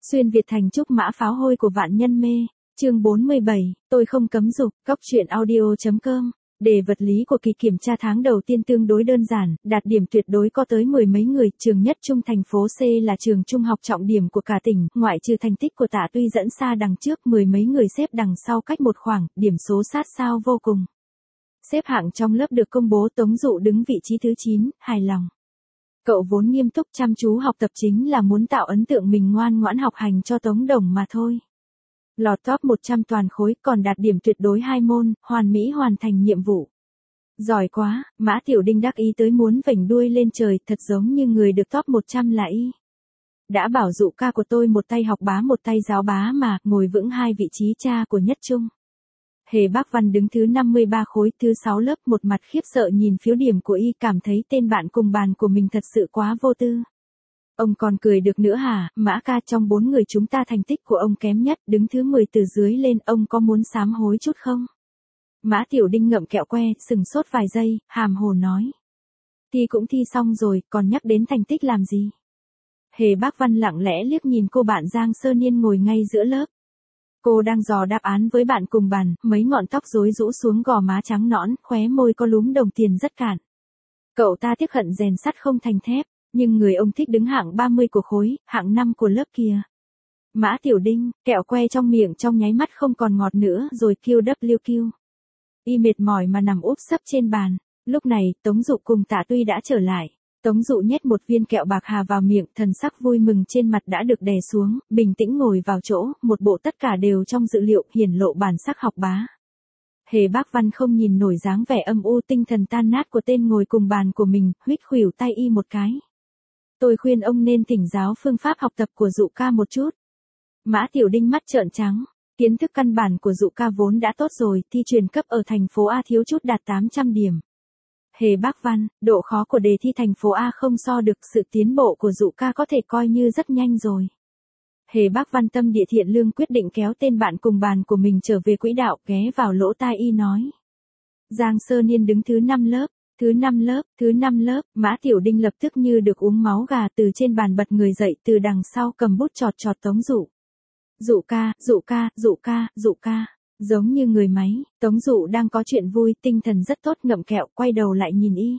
Xuyên Việt thành trúc mã pháo hôi của vạn nhân mê. Chương 47, tôi không cấm dục, Cóc truyện audio.com. Đề vật lý của kỳ kiểm tra tháng đầu tiên tương đối đơn giản, đạt điểm tuyệt đối có tới mười mấy người, trường nhất trung thành phố C là trường trung học trọng điểm của cả tỉnh, ngoại trừ thành tích của Tạ Tuy dẫn xa đằng trước, mười mấy người xếp đằng sau cách một khoảng, điểm số sát sao vô cùng. Xếp hạng trong lớp được công bố, Tống Dụ đứng vị trí thứ 9, hài lòng. Cậu vốn nghiêm túc chăm chú học tập chính là muốn tạo ấn tượng mình ngoan ngoãn học hành cho Tống Đồng mà thôi. Lọt top 100 toàn khối, còn đạt điểm tuyệt đối 2 môn, hoàn mỹ hoàn thành nhiệm vụ. Giỏi quá, Mã Tiểu Đinh đắc ý tới muốn vểnh đuôi lên trời, thật giống như người được top 100 là y. Đã bảo Dụ ca của tôi một tay học bá một tay giáo bá mà, ngồi vững hai vị trí cha của nhất trung. Hề Bác Văn đứng thứ 53 khối, thứ 6 lớp, một mặt khiếp sợ nhìn phiếu điểm của y, cảm thấy tên bạn cùng bàn của mình thật sự quá vô tư. Ông còn cười được nữa hả, Mã ca, trong 4 người chúng ta thành tích của ông kém nhất, đứng thứ 10 từ dưới lên, ông có muốn sám hối chút không? Mã Tiểu Đinh ngậm kẹo que, sừng sốt vài giây, hàm hồ nói. Thi cũng thi xong rồi, còn nhắc đến thành tích làm gì? Hề Bác Văn lặng lẽ liếc nhìn cô bạn Giang Sơ Niên ngồi ngay giữa lớp. Cô đang dò đáp án với bạn cùng bàn, mấy ngọn tóc rối rũ xuống gò má trắng nõn, khóe môi có lúm đồng tiền rất cạn. Cậu ta tiếc hận rèn sắt không thành thép, nhưng người ông thích đứng hạng 30 của khối, hạng 5 của lớp kia. Mã Tiểu Đinh, kẹo que trong miệng trong nháy mắt không còn ngọt nữa rồi QWQ. Y mệt mỏi mà nằm úp sấp trên bàn. Lúc này, Tống Dụ cùng Tạ Tuy đã trở lại. Tống Dụ nhét một viên kẹo bạc hà vào miệng, thần sắc vui mừng trên mặt đã được đè xuống, bình tĩnh ngồi vào chỗ, một bộ tất cả đều trong dự liệu, hiển lộ bản sắc học bá. Hề Bác Văn không nhìn nổi dáng vẻ âm u tinh thần tan nát của tên ngồi cùng bàn của mình, huýt khuỷu tay y một cái. Tôi khuyên ông nên thỉnh giáo phương pháp học tập của Dụ ca một chút. Mã Tiểu Đinh mắt trợn trắng. Kiến thức căn bản của Dụ ca vốn đã tốt rồi, thi truyền cấp ở thành phố A thiếu chút đạt 800 điểm. Hề Bác Văn, độ khó của đề thi thành phố A không so được, sự tiến bộ của Dụ ca có thể coi như rất nhanh rồi. Hề Bác Văn tâm địa thiện lương quyết định kéo tên bạn cùng bàn của mình trở về quỹ đạo, ghé vào lỗ tai y nói. Giang Sơ Niên đứng thứ 5 lớp, thứ 5 lớp, thứ 5 lớp, Mã Tiểu Đinh lập tức như được uống máu gà, từ trên bàn bật người dậy, từ đằng sau cầm bút chọt chọt Tống Dụ. Dụ ca, Dụ ca, Dụ ca, Dụ ca. Giống như người máy, Tống Dụ đang có chuyện vui, tinh thần rất tốt, ngậm kẹo, quay đầu lại nhìn y.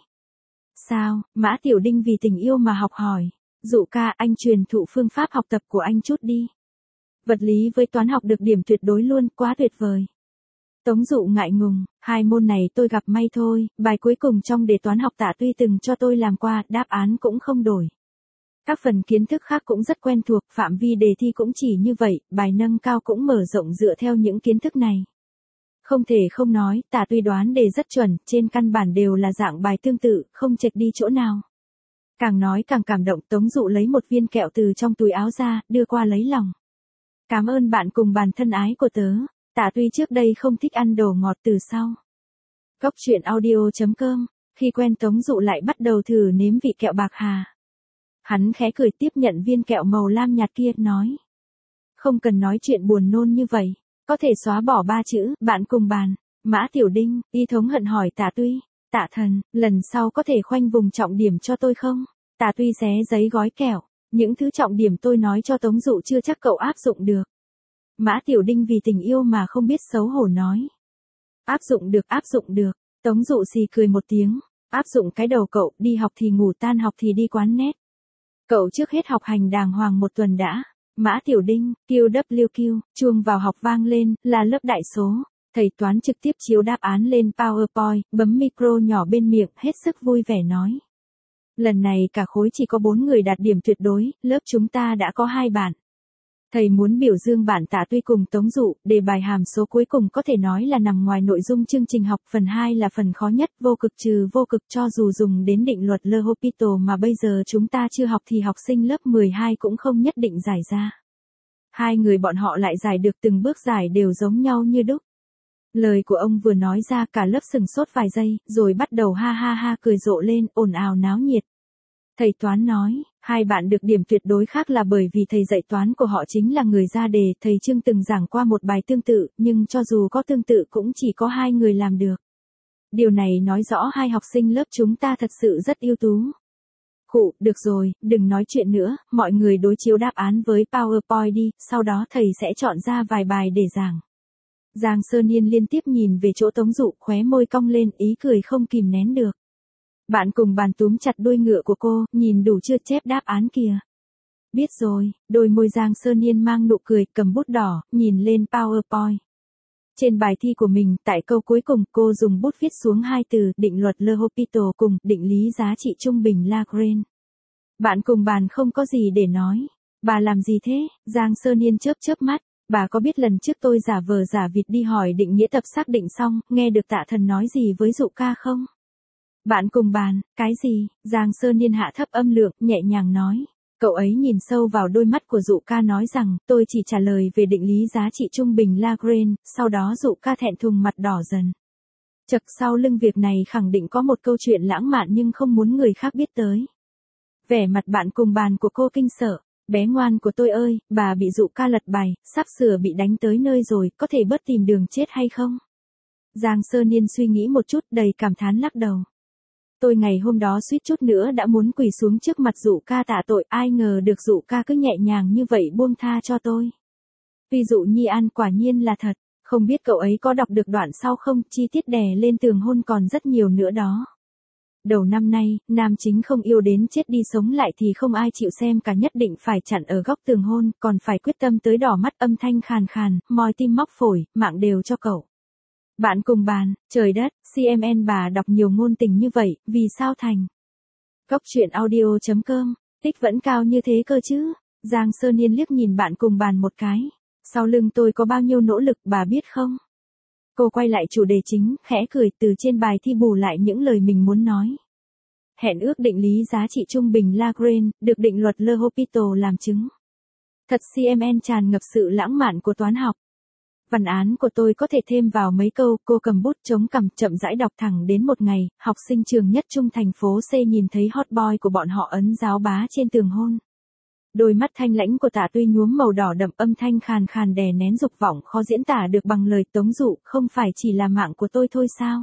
Sao, Mã Tiểu Đinh vì tình yêu mà học hỏi. Dụ ca, anh truyền thụ phương pháp học tập của anh chút đi. Vật lý với toán học được điểm tuyệt đối luôn, quá tuyệt vời. Tống Dụ ngại ngùng, hai môn này tôi gặp may thôi, bài cuối cùng trong đề toán học Tạ Tuy từng cho tôi làm qua, đáp án cũng không đổi. Các phần kiến thức khác cũng rất quen thuộc, phạm vi đề thi cũng chỉ như vậy, bài nâng cao cũng mở rộng dựa theo những kiến thức này. Không thể không nói, Tạ Tuy đoán đề rất chuẩn, trên căn bản đều là dạng bài tương tự, không chệch đi chỗ nào. Càng nói càng cảm động, Tống Dụ lấy một viên kẹo từ trong túi áo ra, đưa qua lấy lòng. Cảm ơn bạn cùng bàn thân ái của tớ, Tạ Tuy trước đây không thích ăn đồ ngọt từ sau. Cóc truyện audio.com, khi quen Tống Dụ lại bắt đầu thử nếm vị kẹo bạc hà. Hắn khẽ cười tiếp nhận viên kẹo màu lam nhạt kia, nói. Không cần nói chuyện buồn nôn như vậy, có thể xóa bỏ 3 chữ, bạn cùng bàn. Mã Tiểu Đinh, y thống hận hỏi Tạ Tuy. Tạ thần, lần sau có thể khoanh vùng trọng điểm cho tôi không? Tạ Tuy xé giấy gói kẹo. Những thứ trọng điểm tôi nói cho Tống Dụ chưa chắc cậu áp dụng được. Mã Tiểu Đinh vì tình yêu mà không biết xấu hổ nói. Áp dụng được, áp dụng được. Tống Dụ xì cười một tiếng. Áp dụng cái đầu cậu, đi học thì ngủ, tan học thì đi quán net. Cậu trước hết học hành đàng hoàng một tuần đã. Mã Tiểu Đinh, QWQ, chuông vào học vang lên, là lớp đại số. Thầy toán trực tiếp chiếu đáp án lên PowerPoint, bấm micro nhỏ bên miệng, hết sức vui vẻ nói. Lần này cả khối chỉ có 4 người đạt điểm tuyệt đối, lớp chúng ta đã có 2 bạn. Thầy muốn biểu dương bạn Tạ Tuy cùng Tống Dụ, đề bài hàm số cuối cùng có thể nói là nằm ngoài nội dung chương trình học, phần 2 là phần khó nhất, vô cực trừ vô cực, cho dù dùng đến định luật L'Hopital mà bây giờ chúng ta chưa học thì học sinh lớp 12 cũng không nhất định giải ra. Hai người bọn họ lại giải được, từng bước giải đều giống nhau như đúc. Lời của ông vừa nói ra cả lớp sừng sốt vài giây, rồi bắt đầu ha ha ha cười rộ lên, ồn ào náo nhiệt. Thầy toán nói, hai bạn được điểm tuyệt đối khác là bởi vì thầy dạy toán của họ chính là người ra đề, thầy Trương từng giảng qua một bài tương tự, nhưng cho dù có tương tự cũng chỉ có 2 người làm được. Điều này nói rõ hai học sinh lớp chúng ta thật sự rất ưu tú. Khụ, được rồi, đừng nói chuyện nữa, mọi người đối chiếu đáp án với PowerPoint đi, sau đó thầy sẽ chọn ra vài bài để giảng. Giang Sơn Yên liên tiếp nhìn về chỗ Tống Dụ, khóe môi cong lên, ý cười không kìm nén được. Bạn cùng bàn túm chặt đuôi ngựa của cô, nhìn đủ chưa, chép đáp án kìa. Biết rồi, đôi môi Giang Sơn Yên mang nụ cười, cầm bút đỏ, nhìn lên PowerPoint. Trên bài thi của mình, tại câu cuối cùng, cô dùng bút viết xuống hai từ, định luật L'Hopital cùng định lý giá trị trung bình Lagrange. Bạn cùng bàn không có gì để nói. Bà làm gì thế? Giang Sơn Yên chớp chớp mắt. Bà có biết lần trước tôi giả vờ giả vịt đi hỏi định nghĩa tập xác định xong, nghe được Tạ Thần nói gì với Dụ ca không? Bạn cùng bàn, cái gì? Giang Sơn Yên hạ thấp âm lượng, nhẹ nhàng nói. Cậu ấy nhìn sâu vào đôi mắt của Dụ ca nói rằng, tôi chỉ trả lời về định lý giá trị trung bình Lagrange, sau đó Dụ ca thẹn thùng mặt đỏ dần. Chật, sau lưng việc này khẳng định có một câu chuyện lãng mạn nhưng không muốn người khác biết tới. Vẻ mặt bạn cùng bàn của cô kinh sợ. Bé ngoan của tôi ơi, bà bị Dụ ca lật bài, sắp sửa bị đánh tới nơi rồi, có thể bớt tìm đường chết hay không? Giang Sơn Yên suy nghĩ một chút, đầy cảm thán lắc đầu. Tôi ngày hôm đó suýt chút nữa đã muốn quỳ xuống trước mặt Dụ ca tạ tội, ai ngờ được Dụ ca cứ nhẹ nhàng như vậy buông tha cho tôi. Tuy Dụ Nhi An quả nhiên là thật, không biết cậu ấy có đọc được đoạn sau không, chi tiết đè lên tường hôn còn rất nhiều nữa đó. Đầu năm nay, nam chính không yêu đến chết đi sống lại thì không ai chịu xem cả, nhất định phải chặn ở góc tường hôn, còn phải quyết tâm tới đỏ mắt, âm thanh khàn khàn, moi tim móc phổi, mạng đều cho cậu. Bạn cùng bàn, trời đất, CMN bà đọc nhiều ngôn tình như vậy, vì sao thành? Góc truyện audio.com, tích vẫn cao như thế cơ chứ? Giang Sơn Yên liếc nhìn bạn cùng bàn một cái. Sau lưng tôi có bao nhiêu nỗ lực bà biết không? Cô quay lại chủ đề chính, khẽ cười, từ trên bài thi bù lại những lời mình muốn nói. Hẹn ước định lý giá trị trung bình Lagrange, được định luật L'Hopital làm chứng. Thật CMN tràn ngập sự lãng mạn của toán học. Văn án của tôi có thể thêm vào mấy câu, cô cầm bút chống cằm chậm rãi đọc thẳng đến một ngày, học sinh trường nhất trung thành phố C nhìn thấy hot boy của bọn họ ấn giáo bá trên tường hôn. Đôi mắt thanh lãnh của Tạ Tuy nhuốm màu đỏ đậm, âm thanh khàn khàn đè nén dục vọng khó diễn tả được bằng lời. Tống Dụ, không phải chỉ là mạng của tôi thôi sao?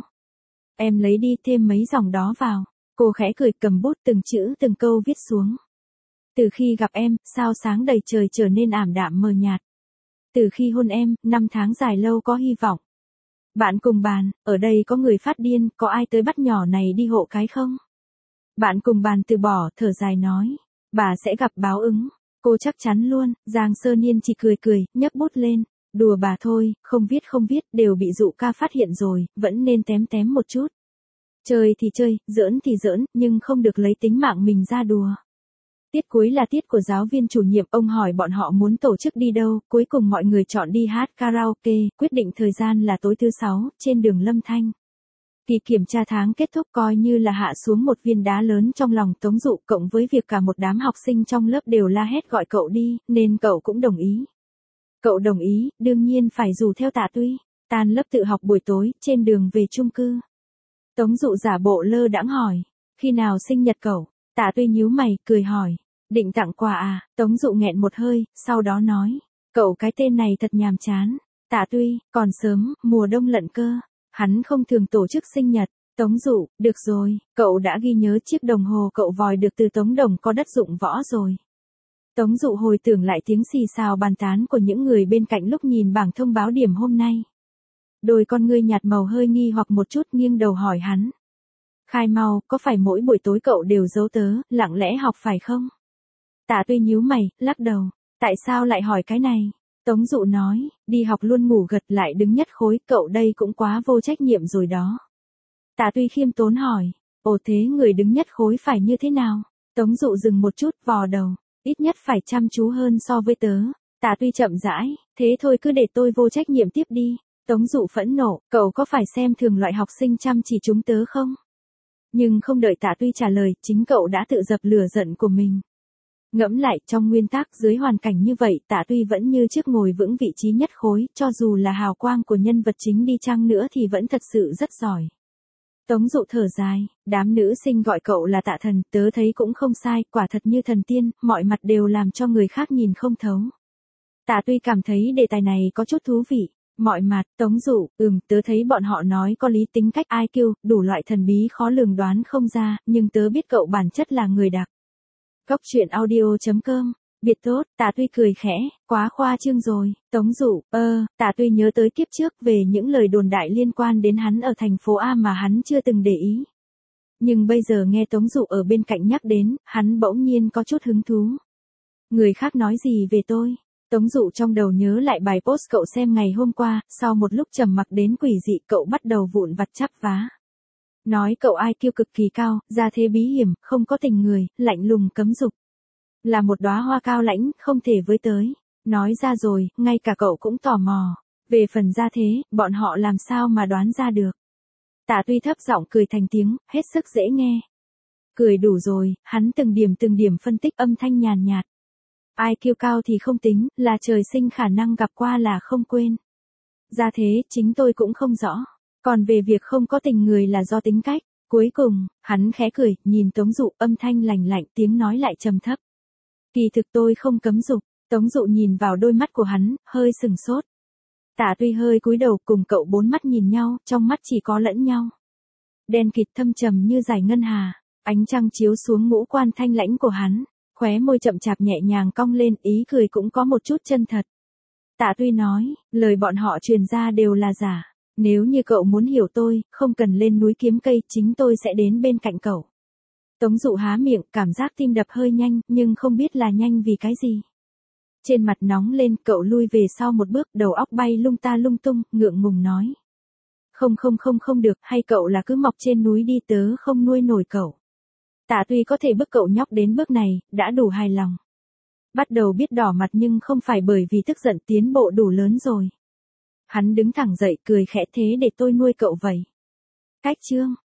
Em lấy đi thêm mấy dòng đó vào. Cô khẽ cười, cầm bút từng chữ từng câu viết xuống. Từ khi gặp em, sao sáng đầy trời trở nên ảm đạm mờ nhạt. Từ khi hôn em, năm tháng dài lâu có hy vọng. Bạn cùng bàn, ở đây có người phát điên, có ai tới bắt nhỏ này đi hộ cái không? Bạn cùng bàn từ bỏ, thở dài nói. Bà sẽ gặp báo ứng. Cô chắc chắn luôn. Giang Sơn Yên chỉ cười cười, nhấc bút lên. Đùa bà thôi, không viết, đều bị Dụ ca phát hiện rồi, vẫn nên tém một chút. Chơi thì chơi, giỡn thì giỡn, nhưng không được lấy tính mạng mình ra đùa. Tiết cuối là tiết của giáo viên chủ nhiệm, ông hỏi bọn họ muốn tổ chức đi đâu, cuối cùng mọi người chọn đi hát karaoke, quyết định thời gian là tối thứ 6, trên đường Lâm Thanh. Kỳ kiểm tra tháng kết thúc coi như là hạ xuống một viên đá lớn trong lòng Tống Dụ, cộng với việc cả một đám học sinh trong lớp đều la hét gọi cậu đi, nên cậu cũng đồng ý. Cậu đồng ý, đương nhiên phải rủ theo Tạ Tuy. Tan lớp tự học buổi tối, trên đường về chung cư. Tống Dụ giả bộ lơ đãng hỏi, khi nào sinh nhật cậu? Tạ Tuy nhíu mày, cười hỏi, định tặng quà à? Tống Dụ nghẹn một hơi, sau đó nói, cậu cái tên này thật nhàm chán. Tạ Tuy, còn sớm, mùa đông lận cơ. Hắn không thường tổ chức sinh nhật. Tống Dụ, được rồi, cậu đã ghi nhớ chiếc đồng hồ cậu vòi được từ Tống Đồng có đất dụng võ rồi. Tống Dụ hồi tưởng lại tiếng xì xào bàn tán của những người bên cạnh lúc nhìn bảng thông báo điểm hôm nay. Đôi con ngươi nhạt màu hơi nghi hoặc một chút, nghiêng đầu hỏi hắn. Khai mau, có phải mỗi buổi tối cậu đều giấu tớ, lặng lẽ học phải không? Tạ Tuy nhíu mày, lắc đầu. Tại sao lại hỏi cái này? Tống Dụ nói, đi học luôn ngủ gật lại đứng nhất khối, cậu đây cũng quá vô trách nhiệm rồi đó. Tạ Tuy khiêm tốn hỏi, ồ thế người đứng nhất khối phải như thế nào? Tống Dụ dừng một chút, vò đầu, ít nhất phải chăm chú hơn so với tớ. Tạ Tuy chậm rãi, thế thôi cứ để tôi vô trách nhiệm tiếp đi. Tống Dụ phẫn nộ, cậu có phải xem thường loại học sinh chăm chỉ chúng tớ không? Nhưng không đợi Tạ Tuy trả lời, chính cậu đã tự dập lửa giận của mình. Ngẫm lại, trong nguyên tắc dưới hoàn cảnh như vậy, Tạ Tuy vẫn như trước ngồi vững vị trí nhất khối, cho dù là hào quang của nhân vật chính đi chăng nữa thì vẫn thật sự rất giỏi. Tống Dụ thở dài, đám nữ sinh gọi cậu là Tạ Thần, tớ thấy cũng không sai, quả thật như thần tiên, mọi mặt đều làm cho người khác nhìn không thấu. Tạ Tuy cảm thấy đề tài này có chút thú vị. Mọi mặt, Tống Dụ, tớ thấy bọn họ nói có lý, tính cách IQ, đủ loại thần bí khó lường đoán không ra, nhưng tớ biết cậu bản chất là người đặc Cóc truyện audio.com. Biệt tốt, Tạ Tuy cười khẽ, quá khoa trương rồi, Tống Dụ, Tạ Tuy nhớ tới kiếp trước về những lời đồn đại liên quan đến hắn ở thành phố A mà hắn chưa từng để ý. Nhưng bây giờ nghe Tống Dụ ở bên cạnh nhắc đến, hắn bỗng nhiên có chút hứng thú. Người khác nói gì về tôi? Tống Dụ trong đầu nhớ lại bài post cậu xem ngày hôm qua, sau một lúc trầm mặc đến quỷ dị cậu bắt đầu vụn vặt chắp vá. Nói cậu IQ cực kỳ cao, ra thế bí hiểm, không có tình người, lạnh lùng cấm dục. Là một đóa hoa cao lãnh, không thể với tới. Nói ra rồi, ngay cả cậu cũng tò mò. Về phần ra thế, bọn họ làm sao mà đoán ra được. Tạ Tuy thấp giọng cười thành tiếng, hết sức dễ nghe. Cười đủ rồi, hắn từng điểm phân tích âm thanh nhàn nhạt. IQ cao thì không tính, là trời sinh khả năng gặp qua là không quên. Ra thế, chính tôi cũng không rõ. Còn về việc không có tình người là do tính cách. Cuối cùng, hắn khẽ cười, nhìn Tống Dụ, âm thanh lành lạnh, tiếng nói lại trầm thấp. Kỳ thực tôi không cấm dục. Tống Dụ nhìn vào đôi mắt của hắn, hơi sừng sốt. Tạ Tuy hơi cúi đầu, cùng cậu bốn mắt nhìn nhau, trong mắt chỉ có lẫn nhau. Đen kịt thâm trầm như dải ngân hà, ánh trăng chiếu xuống ngũ quan thanh lãnh của hắn, khóe môi chậm chạp nhẹ nhàng cong lên, ý cười cũng có một chút chân thật. Tạ Tuy nói, lời bọn họ truyền ra đều là giả. Nếu như cậu muốn hiểu tôi, không cần lên núi kiếm cây, chính tôi sẽ đến bên cạnh cậu. Tống Dụ há miệng, cảm giác tim đập hơi nhanh, nhưng không biết là nhanh vì cái gì. Trên mặt nóng lên, cậu lui về sau một bước, đầu óc bay lung ta lung tung, ngượng ngùng nói. Không được, hay cậu là cứ mọc trên núi đi, tớ không nuôi nổi cậu. Tạ Tuy có thể bức cậu nhóc đến bước này, đã đủ hài lòng. Bắt đầu biết đỏ mặt nhưng không phải bởi vì tức giận, tiến bộ đủ lớn rồi. Hắn đứng thẳng dậy, cười khẽ, thế để tôi nuôi cậu vậy. Cách chương.